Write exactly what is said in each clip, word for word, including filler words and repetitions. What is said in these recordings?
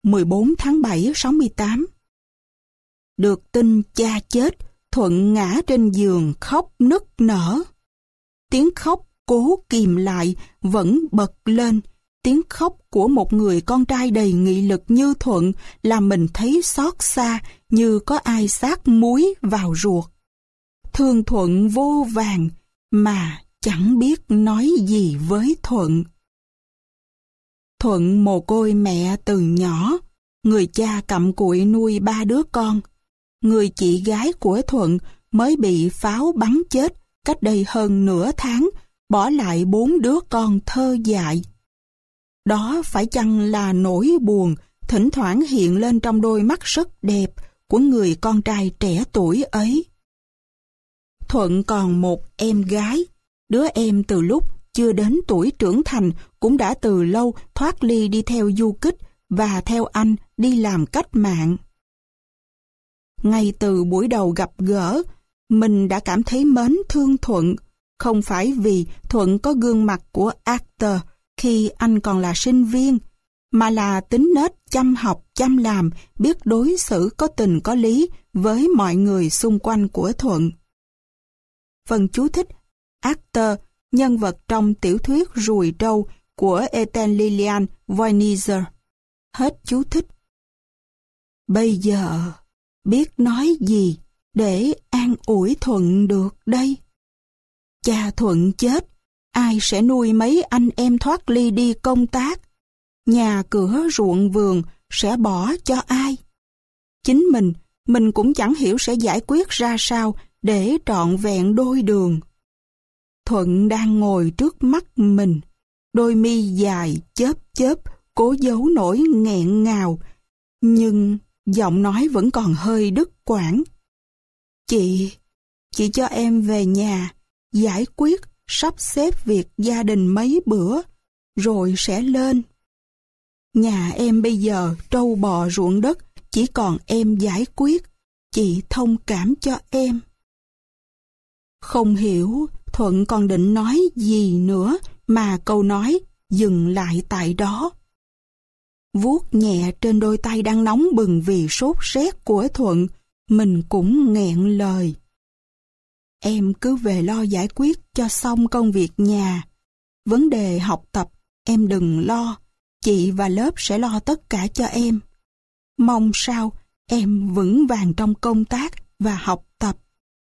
mười bốn tháng bảy sáu mươi tám. Được tin cha chết, Thuận ngã trên giường khóc nức nở. Tiếng khóc cố kìm lại vẫn bật lên. Tiếng khóc của một người con trai đầy nghị lực như Thuận làm mình thấy xót xa như có ai xát muối vào ruột. Thương Thuận vô vàn mà chẳng biết nói gì với Thuận. Thuận mồ côi mẹ từ nhỏ, người cha cặm cụi nuôi ba đứa con. Người chị gái của Thuận mới bị pháo bắn chết cách đây hơn nửa tháng, bỏ lại bốn đứa con thơ dại. Đó phải chăng là nỗi buồn thỉnh thoảng hiện lên trong đôi mắt rất đẹp của người con trai trẻ tuổi ấy. Thuận còn một em gái, đứa em từ lúc chưa đến tuổi trưởng thành cũng đã từ lâu thoát ly đi theo du kích và theo anh đi làm cách mạng. Ngay từ buổi đầu gặp gỡ, mình đã cảm thấy mến thương Thuận, không phải vì Thuận có gương mặt của actor khi anh còn là sinh viên, mà là tính nết chăm học chăm làm, biết đối xử có tình có lý với mọi người xung quanh của Thuận. Phần chú thích: actor, nhân vật trong tiểu thuyết Ruồi trâu của Ethel Lillian Voyniger. Hết chú thích. Bây giờ biết nói gì để an ủi Thuận được đây? Cha Thuận chết, ai sẽ nuôi mấy anh em thoát ly đi công tác? Nhà cửa ruộng vườn sẽ bỏ cho ai? Chính mình, mình cũng chẳng hiểu sẽ giải quyết ra sao để trọn vẹn đôi đường. Thuận đang ngồi trước mắt mình, đôi mi dài chớp chớp, cố giấu nỗi nghẹn ngào, nhưng giọng nói vẫn còn hơi đứt quãng. Chị, chị cho em về nhà, giải quyết, sắp xếp việc gia đình mấy bữa, rồi sẽ lên. Nhà em bây giờ trâu bò ruộng đất, chỉ còn em giải quyết, chị thông cảm cho em. Không hiểu Thuận còn định nói gì nữa mà câu nói dừng lại tại đó. Vuốt nhẹ trên đôi tay đang nóng bừng vì sốt rét của Thuận, mình cũng nghẹn lời. Em cứ về lo giải quyết cho xong công việc nhà. Vấn đề học tập em đừng lo, chị và lớp sẽ lo tất cả cho em. Mong sao em vững vàng trong công tác và học tập.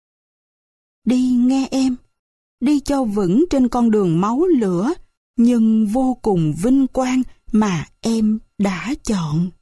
Đi nghe em, đi cho vững trên con đường máu lửa, nhưng vô cùng vinh quang mà em đã chọn.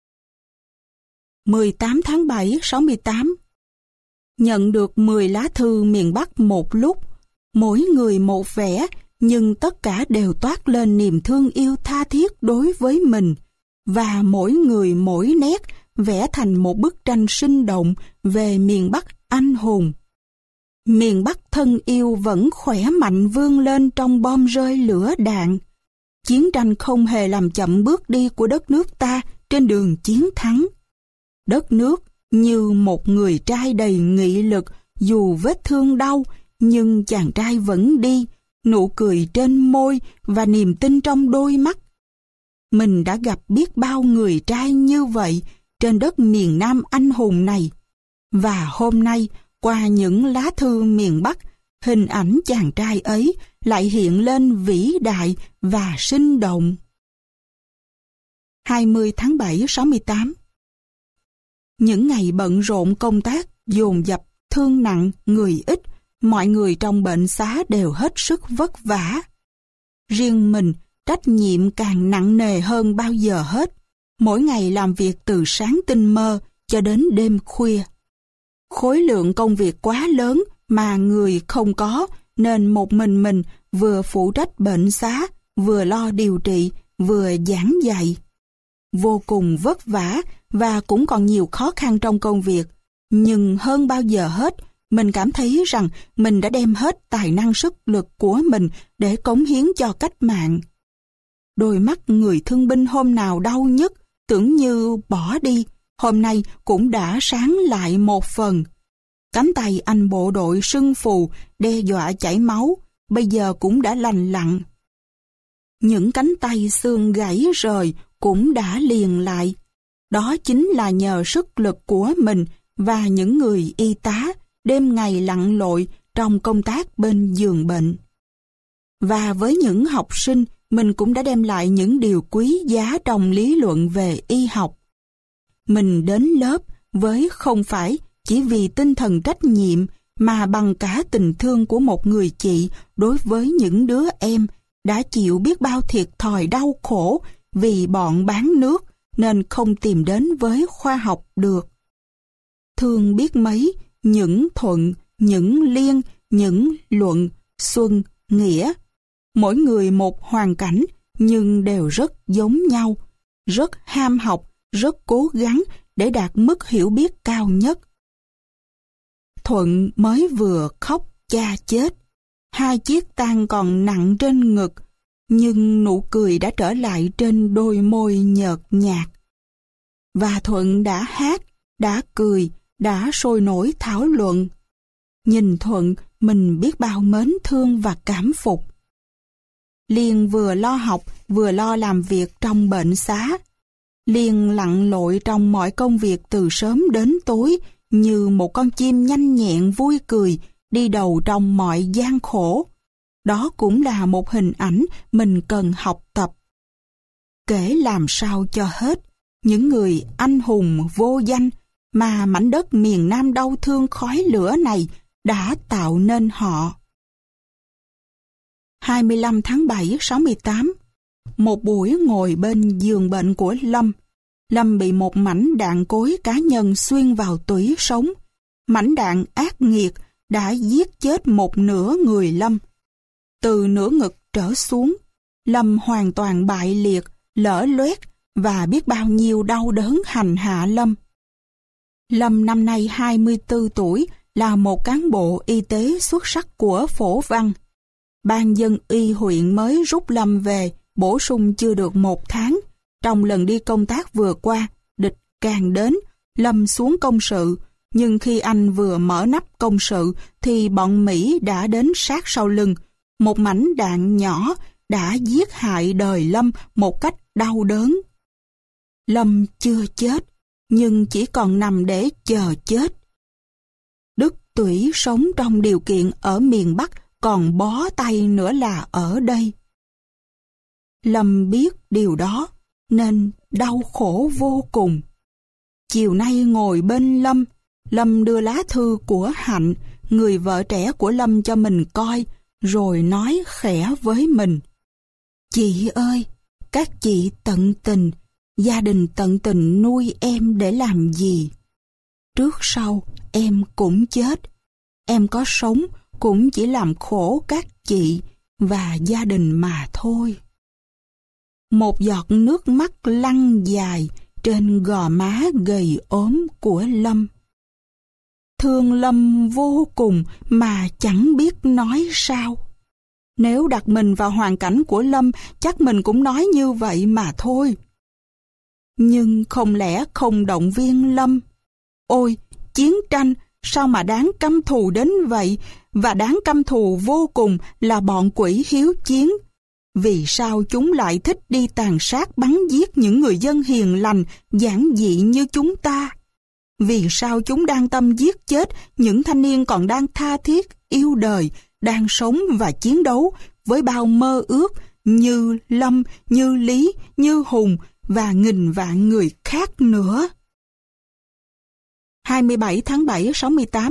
mười tám tháng bảy sáu mươi tám. Nhận được mười lá thư miền Bắc một lúc, mỗi người một vẻ, nhưng tất cả đều toát lên niềm thương yêu tha thiết đối với mình, và mỗi người mỗi nét vẽ thành một bức tranh sinh động về miền Bắc anh hùng. Miền Bắc thân yêu vẫn khỏe mạnh vươn lên trong bom rơi lửa đạn. Chiến tranh không hề làm chậm bước đi của đất nước ta trên đường chiến thắng. Đất nước như một người trai đầy nghị lực, dù vết thương đau, nhưng chàng trai vẫn đi, nụ cười trên môi và niềm tin trong đôi mắt. Mình đã gặp biết bao người trai như vậy trên đất miền Nam anh hùng này. Và hôm nay, qua những lá thư miền Bắc, hình ảnh chàng trai ấy lại hiện lên vĩ đại và sinh động. hai mươi tháng bảy sáu mươi tám. Những ngày bận rộn công tác, dồn dập, thương nặng, người ít, mọi người trong bệnh xá đều hết sức vất vả. Riêng mình, trách nhiệm càng nặng nề hơn bao giờ hết, mỗi ngày làm việc từ sáng tinh mơ cho đến đêm khuya. Khối lượng công việc quá lớn mà người không có, nên một mình mình vừa phụ trách bệnh xá, vừa lo điều trị, vừa giảng dạy. Vô cùng vất vả và cũng còn nhiều khó khăn trong công việc, nhưng hơn bao giờ hết, mình cảm thấy rằng mình đã đem hết tài năng sức lực của mình để cống hiến cho cách mạng. Đôi mắt người thương binh hôm nào đau nhất, tưởng như bỏ đi, hôm nay cũng đã sáng lại một phần. Cánh tay anh bộ đội sưng phù, đe dọa chảy máu, bây giờ cũng đã lành lặn. Những cánh tay xương gãy rời cũng đã liền lại, Đó chính là nhờ sức lực của mình và những người y tá đêm ngày lặn lội trong công tác bên giường bệnh. Và với những học sinh, mình cũng đã đem lại những điều quý giá trong lý luận về y học. Mình đến lớp với không phải chỉ vì tinh thần trách nhiệm mà bằng cả tình thương của một người chị đối với những đứa em đã chịu biết bao thiệt thòi đau khổ vì bọn bán nước nên không tìm đến với khoa học được. Thương biết mấy, những Thuận, những Liên, những Luận, Xuân, Nghĩa. Mỗi người một hoàn cảnh nhưng đều rất giống nhau, rất ham học, rất cố gắng để đạt mức hiểu biết cao nhất. Thuận mới vừa khóc cha chết, hai chiếc tang còn nặng trên ngực, nhưng nụ cười đã trở lại trên đôi môi nhợt nhạt. Và Thuận đã hát, đã cười, đã sôi nổi thảo luận. Nhìn Thuận, mình biết bao mến thương và cảm phục. Liên vừa lo học, vừa lo làm việc trong bệnh xá. Liên lặn lội trong mọi công việc từ sớm đến tối, như một con chim nhanh nhẹn vui cười, đi đầu trong mọi gian khổ. Đó cũng là một hình ảnh mình cần học tập. Kể làm sao cho hết, những người anh hùng vô danh mà mảnh đất miền Nam đau thương khói lửa này đã tạo nên họ. hai mươi lăm tháng bảy sáu mươi tám, một buổi ngồi bên giường bệnh của Lâm. Lâm bị một mảnh đạn cối cá nhân xuyên vào tủy sống. Mảnh đạn ác nghiệt đã giết chết một nửa người Lâm. Từ nửa ngực trở xuống, Lâm hoàn toàn bại liệt, lở loét và biết bao nhiêu đau đớn hành hạ Lâm. Lâm năm nay hai mươi tư tuổi, là một cán bộ y tế xuất sắc của Phổ Văn. Ban dân y huyện mới rút Lâm về, bổ sung chưa được một tháng. Trong lần đi công tác vừa qua, địch càng đến, Lâm xuống công sự. Nhưng khi anh vừa mở nắp công sự, thì bọn Mỹ đã đến sát sau lưng. Một mảnh đạn nhỏ đã giết hại đời Lâm một cách đau đớn. Lâm chưa chết, nhưng chỉ còn nằm để chờ chết. Đứt tủy sống trong điều kiện ở miền Bắc còn bó tay nữa là ở đây. Lâm biết điều đó, nên đau khổ vô cùng. Chiều nay ngồi bên Lâm, Lâm đưa lá thư của Hạnh, người vợ trẻ của Lâm cho mình coi, rồi nói khẽ với mình. Chị ơi, các chị tận tình, gia đình tận tình nuôi em để làm gì? Trước sau em cũng chết, em có sống cũng chỉ làm khổ các chị và gia đình mà thôi. Một giọt nước mắt lăn dài trên gò má gầy ốm của Lâm. Thương Lâm vô cùng mà chẳng biết nói sao. Nếu đặt mình vào hoàn cảnh của Lâm, chắc mình cũng nói như vậy mà thôi. Nhưng không lẽ không động viên Lâm? Ôi, chiến tranh sao mà đáng căm thù đến vậy, và đáng căm thù vô cùng là bọn quỷ hiếu chiến. Vì sao chúng lại thích đi tàn sát bắn giết những người dân hiền lành, giản dị như chúng ta? Vì sao chúng đang tâm giết chết những thanh niên còn đang tha thiết, yêu đời, đang sống và chiến đấu với bao mơ ước như Lâm, như Lý, như Hùng và nghìn vạn người khác nữa? hai mươi bảy tháng bảy sáu mươi tám,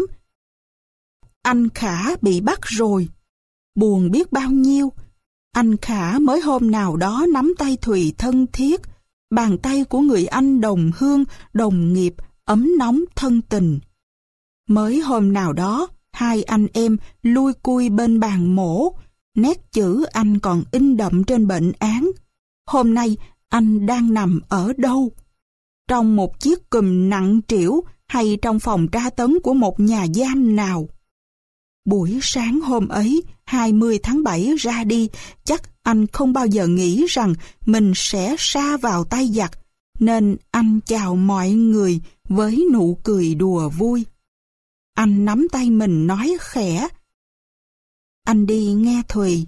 anh Khả bị bắt rồi. Buồn biết bao nhiêu. Anh Khả mới hôm nào đó nắm tay Thùy thân thiết, bàn tay của người anh đồng hương, đồng nghiệp, ấm nóng thân tình. Mới hôm nào đó, hai anh em lui cui bên bàn mổ, nét chữ anh còn in đậm trên bệnh án. Hôm nay, anh đang nằm ở đâu? Trong một chiếc cùm nặng trĩu hay trong phòng tra tấn của một nhà giam nào? Buổi sáng hôm ấy, hai mươi tháng bảy ra đi, chắc anh không bao giờ nghĩ rằng mình sẽ sa vào tay giặc, nên anh chào mọi người với nụ cười đùa vui. Anh nắm tay mình nói khẽ, anh đi nghe Thùy.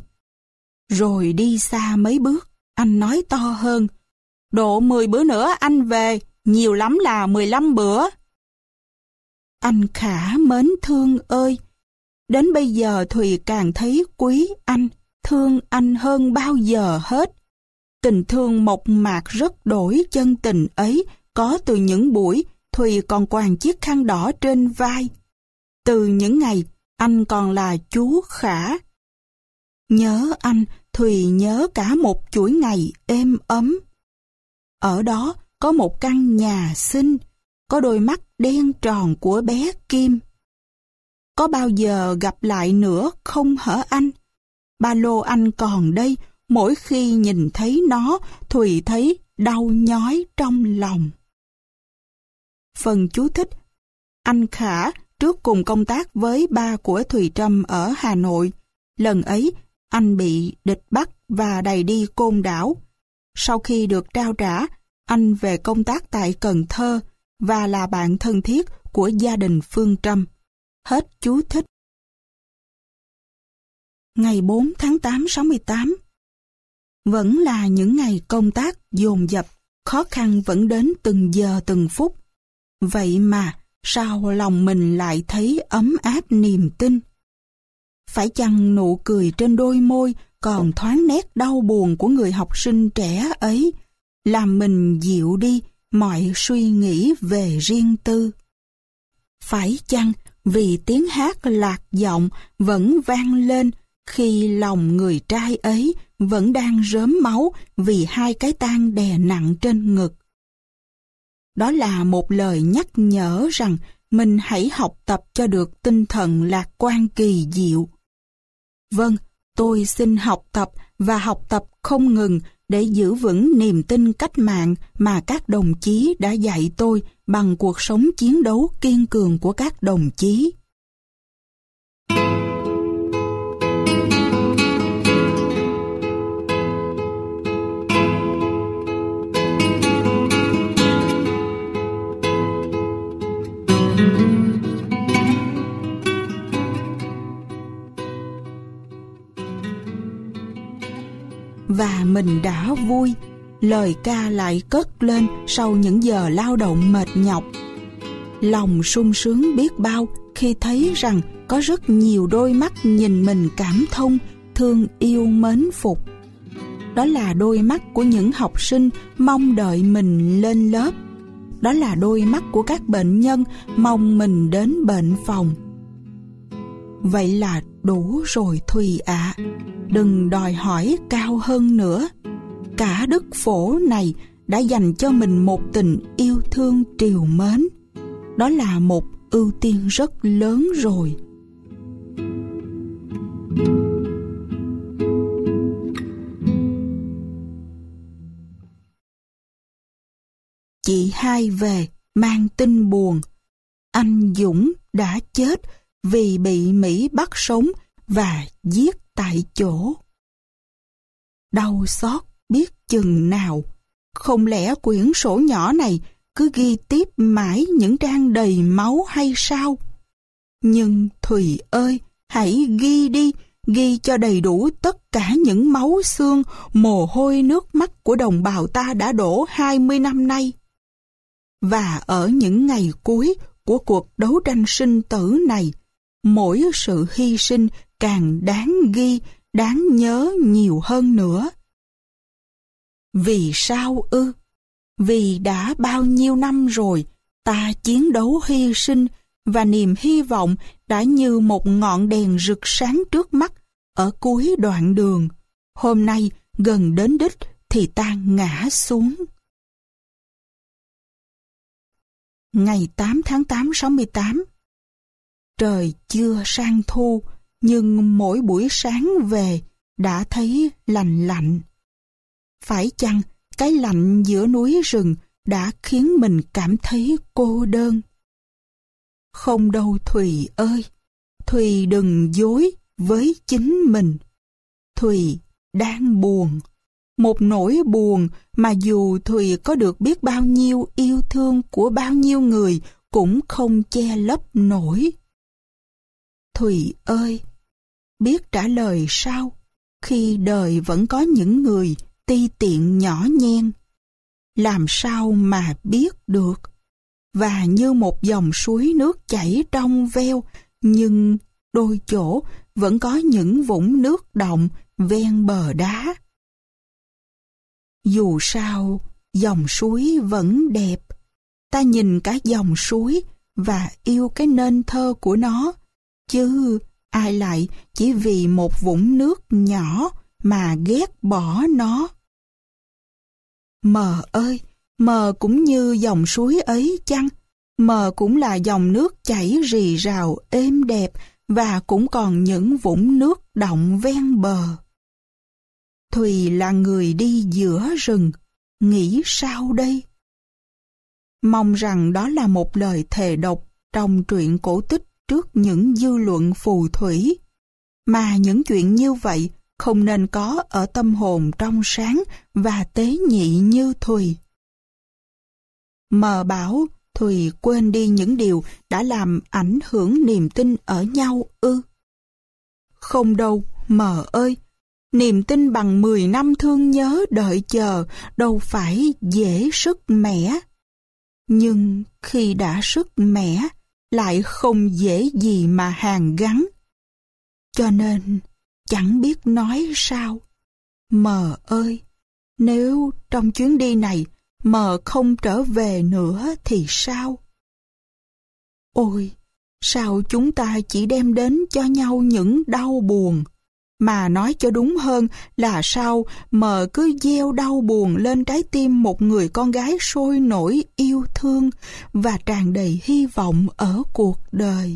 Rồi đi xa mấy bước, anh nói to hơn, độ mười bữa nữa anh về, nhiều lắm là mười lăm bữa. Anh Khả mến thương ơi, đến bây giờ Thùy càng thấy quý anh, thương anh hơn bao giờ hết. Tình thương mộc mạc rất đổi chân tình ấy có từ những buổi Thùy còn quàng chiếc khăn đỏ trên vai. Từ những ngày anh còn là chú Khả. Nhớ anh, Thùy nhớ cả một chuỗi ngày êm ấm. Ở đó có một căn nhà xinh, có đôi mắt đen tròn của bé Kim. Có bao giờ gặp lại nữa không hả anh? Ba lô anh còn đây, mỗi khi nhìn thấy nó, Thùy thấy đau nhói trong lòng. Phần chú thích: anh Khả trước cùng công tác với ba của Thùy Trâm ở Hà Nội. Lần ấy, anh bị địch bắt và đày đi Côn Đảo. Sau khi được trao trả, anh về công tác tại Cần Thơ và là bạn thân thiết của gia đình Phương Trâm. Hết chú thích. Ngày bốn tháng tám sáu mươi tám. Vẫn là những ngày công tác dồn dập, khó khăn vẫn đến từng giờ từng phút. Vậy mà, sao lòng mình lại thấy ấm áp niềm tin? Phải chăng nụ cười trên đôi môi còn thoáng nét đau buồn của người học sinh trẻ ấy, làm mình dịu đi mọi suy nghĩ về riêng tư? Phải chăng vì tiếng hát lạc giọng vẫn vang lên khi lòng người trai ấy vẫn đang rớm máu vì hai cái tang đè nặng trên ngực? Đó là một lời nhắc nhở rằng mình hãy học tập cho được tinh thần lạc quan kỳ diệu. Vâng, tôi xin học tập và học tập không ngừng để giữ vững niềm tin cách mạng mà các đồng chí đã dạy tôi bằng cuộc sống chiến đấu kiên cường của các đồng chí. Và mình đã vui, lời ca lại cất lên sau những giờ lao động mệt nhọc. Lòng sung sướng biết bao khi thấy rằng có rất nhiều đôi mắt nhìn mình cảm thông, thương yêu mến phục. Đó là đôi mắt của những học sinh mong đợi mình lên lớp. Đó là đôi mắt của các bệnh nhân mong mình đến bệnh phòng. Vậy là đủ rồi Thùy ạ, à. Đừng đòi hỏi cao hơn nữa. Cả đất phổ này đã dành cho mình một tình yêu thương trìu mến. Đó là một ưu tiên rất lớn rồi. Chị hai về mang tin buồn. Anh Dũng đã chết vì bị Mỹ bắt sống và giết tại chỗ. Đau xót biết chừng nào. Không lẽ quyển sổ nhỏ này cứ ghi tiếp mãi những trang đầy máu hay sao? Nhưng Thùy ơi, hãy ghi đi, ghi cho đầy đủ tất cả những máu xương, mồ hôi nước mắt của đồng bào ta đã đổ hai mươi năm nay. Và ở những ngày cuối của cuộc đấu tranh sinh tử này, mỗi sự hy sinh càng đáng ghi, đáng nhớ nhiều hơn nữa. Vì sao ư? Vì đã bao nhiêu năm rồi, ta chiến đấu hy sinh và niềm hy vọng đã như một ngọn đèn rực sáng trước mắt ở cuối đoạn đường. Hôm nay gần đến đích thì ta ngã xuống. Ngày tám tháng tám sáu mươi tám. Trời chưa sang thu, nhưng mỗi buổi sáng về đã thấy lạnh lạnh. Phải chăng cái lạnh giữa núi rừng đã khiến mình cảm thấy cô đơn? Không đâu Thùy ơi, Thùy đừng dối với chính mình. Thùy đang buồn, một nỗi buồn mà dù Thùy có được biết bao nhiêu yêu thương của bao nhiêu người cũng không che lấp nổi. Thùy ơi, biết trả lời sao khi đời vẫn có những người ti tiện nhỏ nhen. làm sao mà biết được. Và như một dòng suối nước chảy trong veo, nhưng đôi chỗ vẫn có những vũng nước đọng ven bờ đá. Dù sao, dòng suối vẫn đẹp. Ta nhìn cả dòng suối và yêu cái nên thơ của nó, chứ ai lại chỉ vì một vũng nước nhỏ mà ghét bỏ nó. Mờ ơi, mờ cũng như dòng suối ấy chăng? Mờ cũng là dòng nước chảy rì rào êm đẹp và cũng còn những vũng nước đọng ven bờ. Thùy là người đi giữa rừng, nghĩ sao đây? Mong rằng đó là một lời thề độc trong truyện cổ tích trước những dư luận phù thủy. Mà những chuyện như vậy không nên có ở tâm hồn trong sáng và tế nhị như Thùy. Mờ bảo Thùy quên đi những điều đã làm ảnh hưởng niềm tin ở nhau ư? Không đâu, Mờ ơi. Niềm tin bằng mười năm thương nhớ đợi chờ đâu phải dễ sức mẻ. Nhưng khi đã sức mẻ, lại không dễ gì mà hàn gắn. Cho nên, chẳng biết nói sao. Mờ ơi, nếu trong chuyến đi này Mờ không trở về nữa thì sao? Ôi, sao chúng ta chỉ đem đến cho nhau những đau buồn? Mà nói cho đúng hơn là sao Mờ cứ gieo đau buồn lên trái tim một người con gái sôi nổi yêu thương và tràn đầy hy vọng ở cuộc đời.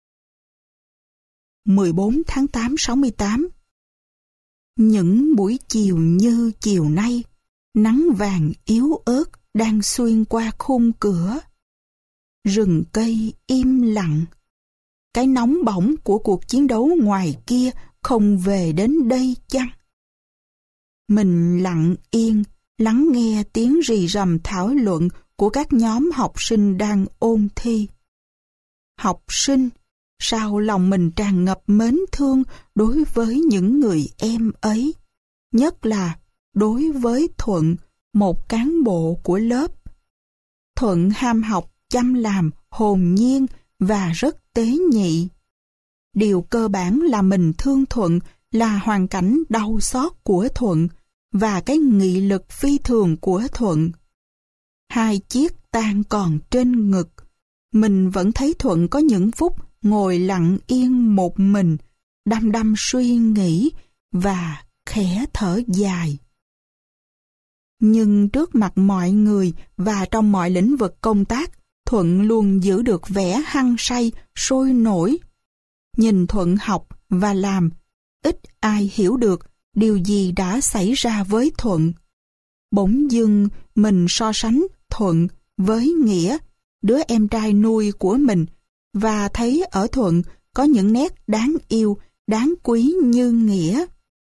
mười bốn tháng tám sáu mươi tám. Những buổi chiều như chiều nay, nắng vàng yếu ớt đang xuyên qua khung cửa. Rừng cây im lặng. Cái nóng bỏng của cuộc chiến đấu ngoài kia không về đến đây chăng? Mình lặng yên, lắng nghe tiếng rì rầm thảo luận của các nhóm học sinh đang ôn thi. Học sinh, sao lòng mình tràn ngập mến thương đối với những người em ấy, nhất là đối với Thuận, một cán bộ của lớp. Thuận ham học, chăm làm, hồn nhiên và rất tế nhị. Điều cơ bản là mình thương Thuận là hoàn cảnh đau xót của Thuận và cái nghị lực phi thường của Thuận. Hai chiếc tang còn trên ngực, mình vẫn thấy Thuận có những phút ngồi lặng yên một mình, đăm đăm suy nghĩ và khẽ thở dài. Nhưng trước mặt mọi người và trong mọi lĩnh vực công tác, Thuận luôn giữ được vẻ hăng say, sôi nổi. Nhìn Thuận học và làm, ít ai hiểu được điều gì đã xảy ra với Thuận. Bỗng dưng mình so sánh Thuận với Nghĩa, đứa em trai nuôi của mình, và thấy ở Thuận có những nét đáng yêu, đáng quý như Nghĩa.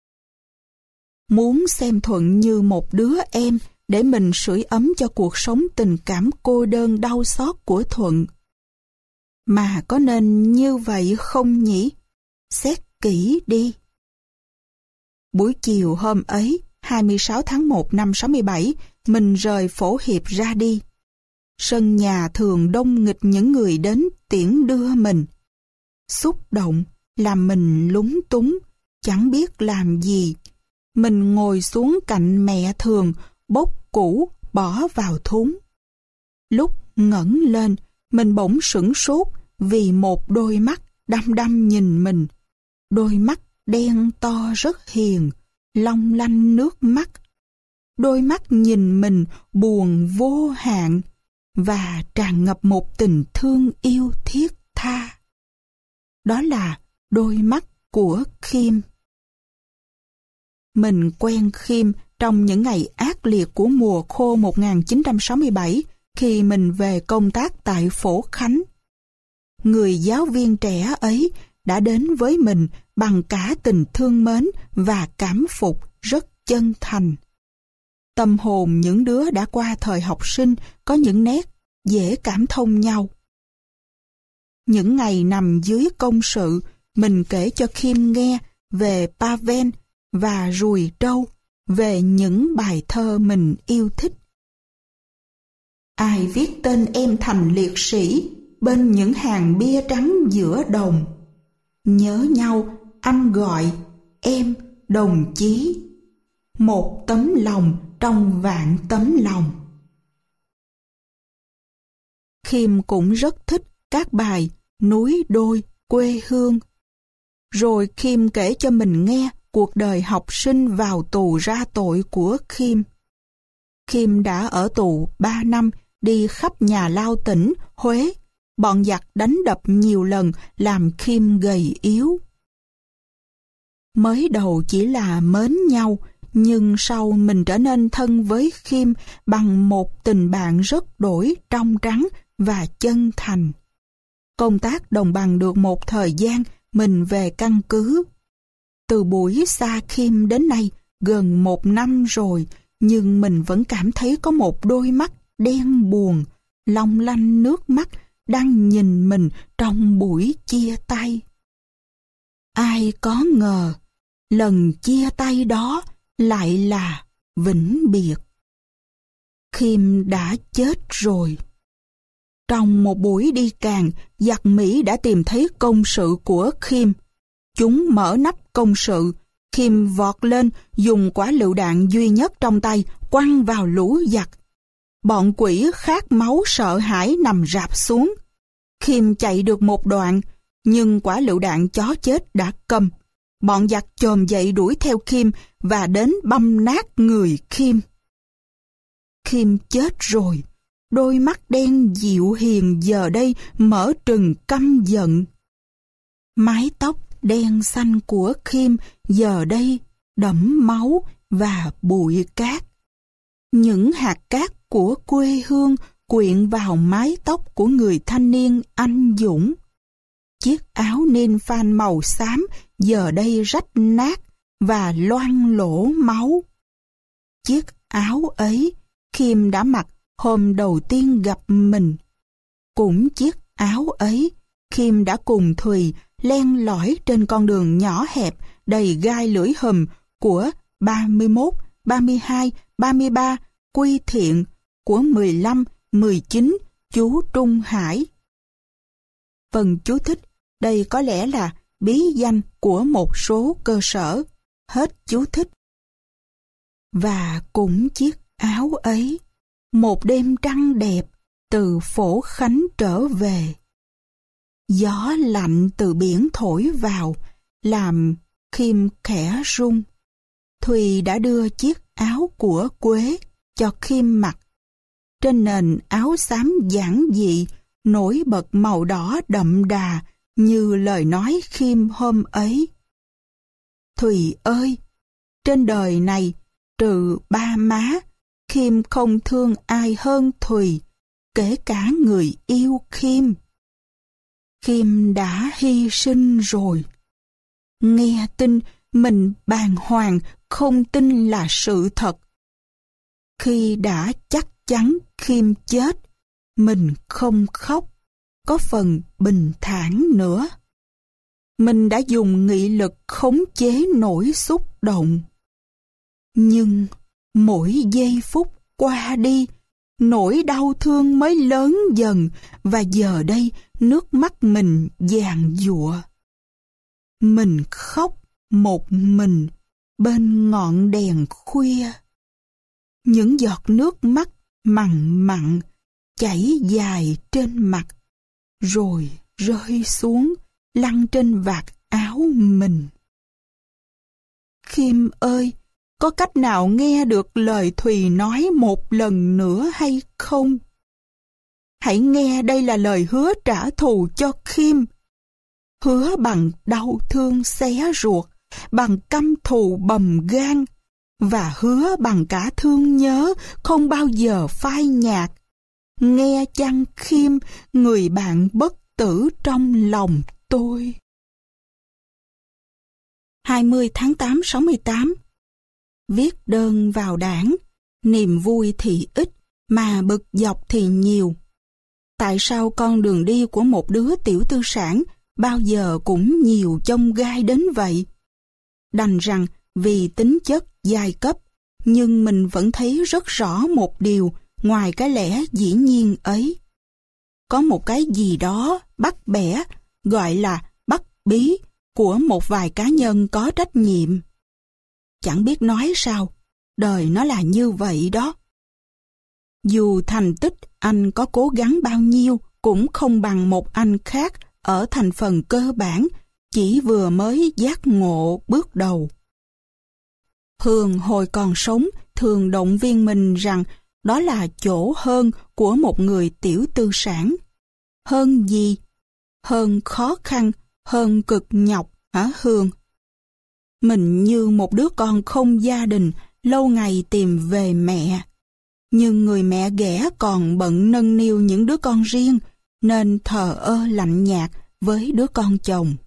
Muốn xem Thuận như một đứa em để mình sưởi ấm cho cuộc sống tình cảm cô đơn đau xót của Thuận. Mà có nên như vậy không nhỉ? Xét kỹ đi. Buổi chiều hôm ấy, hai mươi sáu tháng một năm sáu mươi bảy, mình rời Phổ Hiệp ra đi. Sân nhà thường đông nghịch những người đến tiễn đưa mình. Xúc động, làm mình lúng túng, chẳng biết làm gì. Mình ngồi xuống cạnh mẹ Thường, bốc củ, bỏ vào thúng. Lúc ngẩng lên, mình bỗng sửng sốt vì một đôi mắt đăm đăm nhìn mình. Đôi mắt đen to rất hiền, long lanh nước mắt. Đôi mắt nhìn mình buồn vô hạn và tràn ngập một tình thương yêu thiết tha. Đó là đôi mắt của Khiêm. Mình quen Khiêm trong những ngày ác liệt của mùa khô một nghìn chín trăm sáu mươi bảy khi mình về công tác tại Phổ Khánh. Người giáo viên trẻ ấy đã đến với mình bằng cả tình thương mến và cảm phục rất chân thành. Tâm hồn những đứa đã qua thời học sinh có những nét dễ cảm thông nhau. Những ngày nằm dưới công sự, mình kể cho Khiêm nghe về Pavel và Ruồi Trâu, về những bài thơ mình yêu thích. Ai viết tên em thành liệt sĩ bên những hàng bia trắng giữa đồng. Nhớ nhau anh gọi em đồng chí, một tấm lòng trong vạn tấm lòng. Khiêm cũng rất thích các bài Núi đôi, quê hương. Rồi Khiêm kể cho mình nghe cuộc đời học sinh vào tù ra tội của Khiêm. Khiêm đã ở tù ba năm, đi khắp nhà lao tỉnh, Huế. Bọn giặc đánh đập nhiều lần làm Khiêm gầy yếu. Mới đầu chỉ là mến nhau, nhưng sau mình trở nên thân với Khiêm bằng một tình bạn rất đổi trong trắng và chân thành. Công tác đồng bằng được một thời gian, mình về căn cứ. Từ buổi xa Khiêm đến nay, gần một năm rồi, nhưng mình vẫn cảm thấy có một đôi mắt đen buồn, long lanh nước mắt đang nhìn mình trong buổi chia tay. Ai có ngờ, lần chia tay đó lại là vĩnh biệt. Khiêm đã chết rồi. Trong một buổi đi càn, giặc Mỹ đã tìm thấy công sự của Khiêm. Chúng mở nắp công sự, Khiêm vọt lên, dùng quả lựu đạn duy nhất trong tay, quăng vào lũ giặc. Bọn quỷ khát máu sợ hãi nằm rạp xuống. Khiêm chạy được một đoạn, nhưng quả lựu đạn chó chết đã câm. Bọn giặc chồm dậy đuổi theo Khiêm và đến băm nát người Khiêm. Khiêm chết rồi. Đôi mắt đen dịu hiền giờ đây mở trừng căm giận. Mái tóc đen xanh của Khiêm giờ đây đẫm máu và bụi cát. Những hạt cát của quê hương quyện vào mái tóc của người thanh niên anh dũng. Chiếc áo nên phan màu xám giờ đây rách nát và loang lỗ máu. Chiếc áo ấy Khiêm đã mặc hôm đầu tiên gặp mình. Cũng chiếc áo ấy, Khiêm đã cùng Thùy len lỏi trên con đường nhỏ hẹp đầy gai lưỡi hùm của ba mươi mốt, ba mươi hai, ba mươi ba Quy Thiện, của mười lăm, mười chín chú Trung Hải. Phần chú thích, đây có lẽ là bí danh của một số cơ sở. Hết chú thích. Và cũng chiếc áo ấy, một đêm trăng đẹp từ Phổ Khánh trở về. Gió lạnh từ biển thổi vào, làm Khiêm khẽ run. Thùy đã đưa chiếc áo của Quế cho Khiêm mặc. Trên nền áo xám giản dị, nổi bật màu đỏ đậm đà như lời nói Khiêm hôm ấy. Thùy ơi, trên đời này, trừ ba má, Khiêm không thương ai hơn Thùy, kể cả người yêu Khiêm. Khiêm đã hy sinh rồi. Nghe tin, mình bàng hoàng, không tin là sự thật. Khi đã chắc chắn Khiêm chết, mình không khóc, có phần bình thản nữa. Mình đã dùng nghị lực khống chế nỗi xúc động. Nhưng mỗi giây phút qua đi, nỗi đau thương mới lớn dần và giờ đây nước mắt mình giàn giụa. Mình khóc một mình bên ngọn đèn khuya. Những giọt nước mắt mặn mặn chảy dài trên mặt, rồi rơi xuống lăn trên vạt áo mình. Khiêm ơi, có cách nào nghe được lời Thùy nói một lần nữa hay không? Hãy nghe đây là lời hứa trả thù cho Khiêm. Hứa bằng đau thương xé ruột, bằng căm thù bầm gan, và hứa bằng cả thương nhớ không bao giờ phai nhạt. Nghe chăng Khiêm, người bạn bất tử trong lòng tôi. hai mươi tháng tám sáu mươi tám. Viết đơn vào đảng, niềm vui thì ít, mà bực dọc thì nhiều. Tại sao con đường đi của một đứa tiểu tư sản bao giờ cũng nhiều chông gai đến vậy? Đành rằng vì tính chất giai cấp, nhưng mình vẫn thấy rất rõ một điều, ngoài cái lẽ dĩ nhiên ấy. Có một cái gì đó bắt bẻ, gọi là bắt bí, của một vài cá nhân có trách nhiệm. Chẳng biết nói sao, đời nó là như vậy đó. Dù thành tích anh có cố gắng bao nhiêu cũng không bằng một anh khác ở thành phần cơ bản, chỉ vừa mới giác ngộ bước đầu. Hường hồi còn sống thường động viên mình rằng đó là chỗ hơn của một người tiểu tư sản. Hơn gì? Hơn khó khăn, hơn cực nhọc hả Hường? Mình như một đứa con không gia đình, lâu ngày tìm về mẹ. Nhưng người mẹ ghẻ còn bận nâng niu những đứa con riêng, nên thờ ơ lạnh nhạt với đứa con chồng.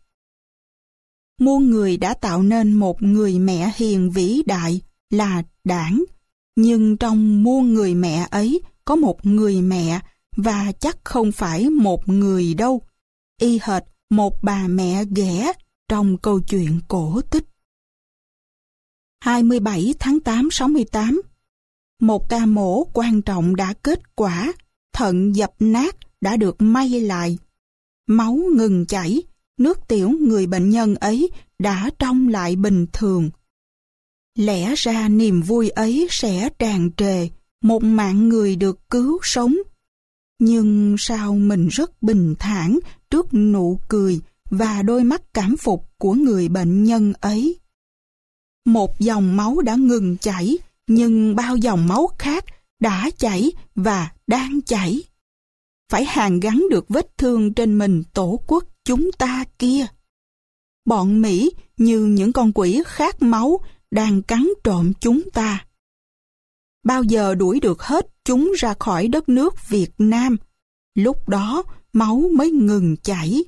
Muôn người đã tạo nên một người mẹ hiền vĩ đại là Đảng, nhưng trong muôn người mẹ ấy có một người mẹ, và chắc không phải một người đâu, y hệt một bà mẹ ghẻ trong câu chuyện cổ tích. hai mươi bảy tháng tám sáu mươi tám, một ca mổ quan trọng đã kết quả, thận dập nát đã được may lại. Máu ngừng chảy, nước tiểu người bệnh nhân ấy đã trong lại bình thường. Lẽ ra niềm vui ấy sẽ tràn trề, một mạng người được cứu sống. Nhưng sao mình rất bình thản trước nụ cười và đôi mắt cảm phục của người bệnh nhân ấy. Một dòng máu đã ngừng chảy, nhưng bao dòng máu khác đã chảy và đang chảy. Phải hàn gắn được vết thương trên mình tổ quốc chúng ta kia. Bọn Mỹ như những con quỷ khát máu đang cắn trộm chúng ta. Bao giờ đuổi được hết chúng ra khỏi đất nước Việt Nam, lúc đó máu mới ngừng chảy.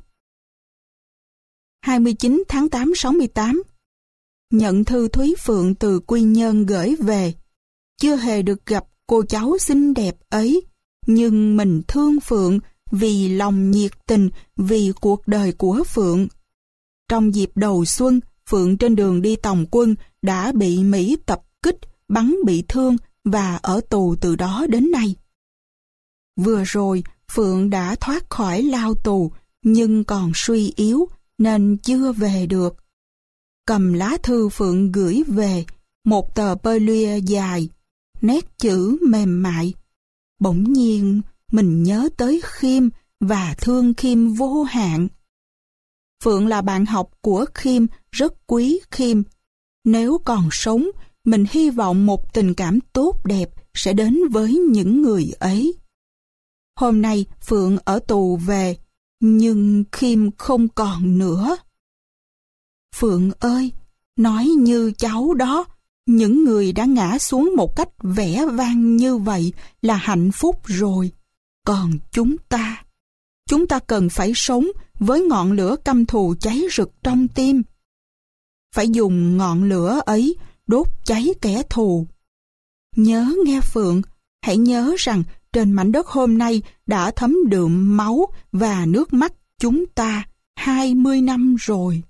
hai mươi chín tháng tám sáu mươi tám, nhận thư Thúy Phượng từ Quy Nhơn gửi về. Chưa hề được gặp cô cháu xinh đẹp ấy, nhưng mình thương Phượng vì lòng nhiệt tình, vì cuộc đời của Phượng. Trong dịp đầu xuân, Phượng trên đường đi tòng quân đã bị Mỹ tập kích, bắn bị thương và ở tù từ đó đến nay. Vừa rồi, Phượng đã thoát khỏi lao tù, nhưng còn suy yếu nên chưa về được. Cầm lá thư Phượng gửi về, một tờ pơ lia dài, nét chữ mềm mại. Bỗng nhiên mình nhớ tới Khiêm và thương Khiêm vô hạn. Phượng là bạn học của Khiêm, rất quý Khiêm. Nếu còn sống, mình hy vọng một tình cảm tốt đẹp sẽ đến với những người ấy. Hôm nay Phượng ở tù về, nhưng Khiêm không còn nữa. Phượng ơi, nói như cháu đó, những người đã ngã xuống một cách vẻ vang như vậy là hạnh phúc rồi. Còn chúng ta, chúng ta cần phải sống với ngọn lửa căm thù cháy rực trong tim. Phải dùng ngọn lửa ấy đốt cháy kẻ thù. Nhớ nghe Phượng, hãy nhớ rằng trên mảnh đất hôm nay đã thấm đượm máu và nước mắt chúng ta hai mươi năm rồi.